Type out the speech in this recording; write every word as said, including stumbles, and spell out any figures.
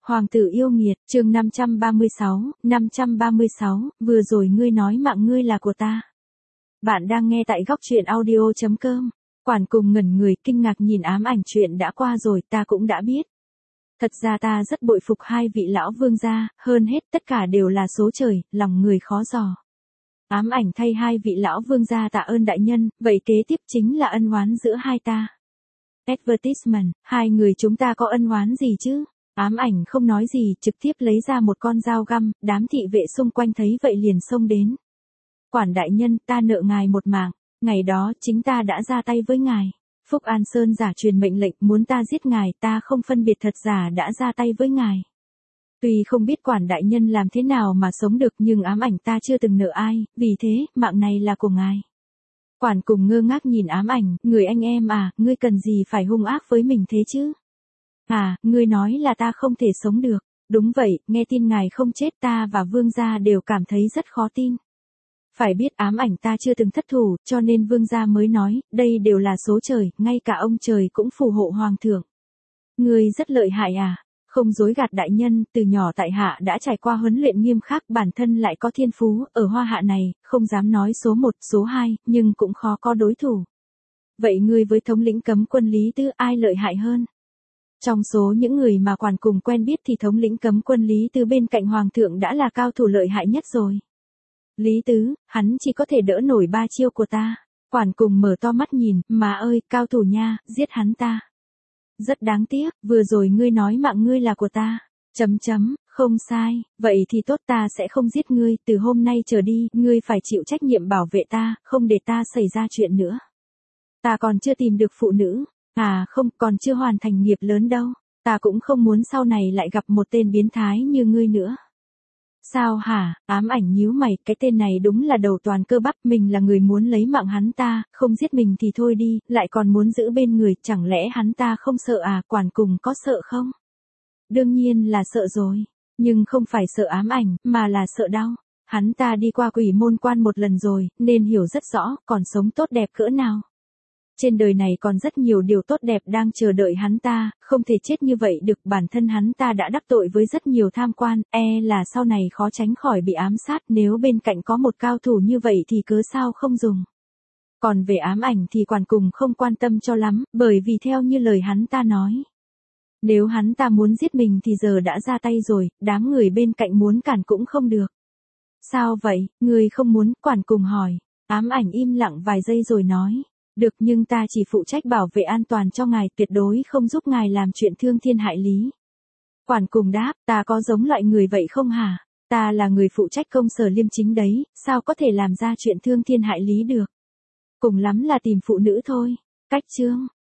Hoàng tử yêu nghiệt, chương năm trăm ba mươi sáu, năm trăm ba mươi sáu, vừa rồi ngươi nói mạng ngươi là của ta. Bạn đang nghe tại góc truyện audio chấm com. Quản cùng ngẩn người kinh ngạc nhìn ám ảnh chuyện đã qua rồi, ta cũng đã biết. Thật ra ta rất bội phục hai vị lão vương gia, hơn hết tất cả đều là số trời, lòng người khó dò. Ám ảnh thay hai vị lão vương gia tạ ơn đại nhân, vậy kế tiếp chính là ân oán giữa hai ta. Advertisement, hai người chúng ta có ân oán gì chứ? Ám ảnh không nói gì, trực tiếp lấy ra một con dao găm, đám thị vệ xung quanh thấy vậy liền xông đến. Quản đại nhân, ta nợ ngài một mạng, ngày đó chính ta đã ra tay với ngài. Phúc An Sơn giả truyền mệnh lệnh muốn ta giết ngài, ta không phân biệt thật giả đã ra tay với ngài. Tuy không biết quản đại nhân làm thế nào mà sống được nhưng ám ảnh ta chưa từng nợ ai, vì thế, mạng này là của ngài. Quản cùng ngơ ngác nhìn ám ảnh, người anh em à, ngươi cần gì phải hung ác với mình thế chứ? À, ngươi nói là ta không thể sống được. Đúng vậy, nghe tin ngài không chết ta và vương gia đều cảm thấy rất khó tin. Phải biết ám ảnh ta chưa từng thất thủ, cho nên vương gia mới nói, đây đều là số trời, ngay cả ông trời cũng phù hộ hoàng thượng. Ngươi rất lợi hại à? Không dối gạt đại nhân, từ nhỏ tại hạ đã trải qua huấn luyện nghiêm khắc, bản thân lại có thiên phú, ở hoa hạ này, không dám nói số một, số hai, nhưng cũng khó có đối thủ. Vậy ngươi với thống lĩnh cấm quân Lý Tứ ai lợi hại hơn? Trong số những người mà quản cùng quen biết thì thống lĩnh cấm quân Lý Tứ bên cạnh hoàng thượng đã là cao thủ lợi hại nhất rồi. Lý Tứ, hắn chỉ có thể đỡ nổi ba chiêu của ta. Quản cùng mở to mắt nhìn, mà ơi, cao thủ nha, giết hắn ta. Rất đáng tiếc, vừa rồi ngươi nói mạng ngươi là của ta. Chấm chấm, không sai, vậy thì tốt ta sẽ không giết ngươi, từ hôm nay trở đi, ngươi phải chịu trách nhiệm bảo vệ ta, không để ta xảy ra chuyện nữa. Ta còn chưa tìm được phụ nữ. À không, còn chưa hoàn thành nghiệp lớn đâu. Ta cũng không muốn sau này lại gặp một tên biến thái như ngươi nữa. Sao hả? Ám ảnh nhíu mày, cái tên này đúng là đầu toàn cơ bắp, mình là người muốn lấy mạng hắn ta, không giết mình thì thôi đi, lại còn muốn giữ bên người, chẳng lẽ hắn ta không sợ à? Quản cùng có sợ không? Đương nhiên là sợ rồi, nhưng không phải sợ ám ảnh, mà là sợ đau. Hắn ta đi qua quỷ môn quan một lần rồi, nên hiểu rất rõ, còn sống tốt đẹp cỡ nào. Trên đời này còn rất nhiều điều tốt đẹp đang chờ đợi hắn ta, không thể chết như vậy được, bản thân hắn ta đã đắc tội với rất nhiều tham quan, e là sau này khó tránh khỏi bị ám sát, nếu bên cạnh có một cao thủ như vậy thì cớ sao không dùng. Còn về ám ảnh thì quản cùng không quan tâm cho lắm, bởi vì theo như lời hắn ta nói. Nếu hắn ta muốn giết mình thì giờ đã ra tay rồi, đám người bên cạnh muốn cản cũng không được. Sao vậy, người không muốn, quản cùng hỏi. Ám ảnh im lặng vài giây rồi nói. Được, nhưng ta chỉ phụ trách bảo vệ an toàn cho ngài, tuyệt đối không giúp ngài làm chuyện thương thiên hại lý. Quản cùng đáp, ta có giống loại người vậy không hả? Ta là người phụ trách công sở liêm chính đấy, sao có thể làm ra chuyện thương thiên hại lý được? Cùng lắm là tìm phụ nữ thôi. Cách chương,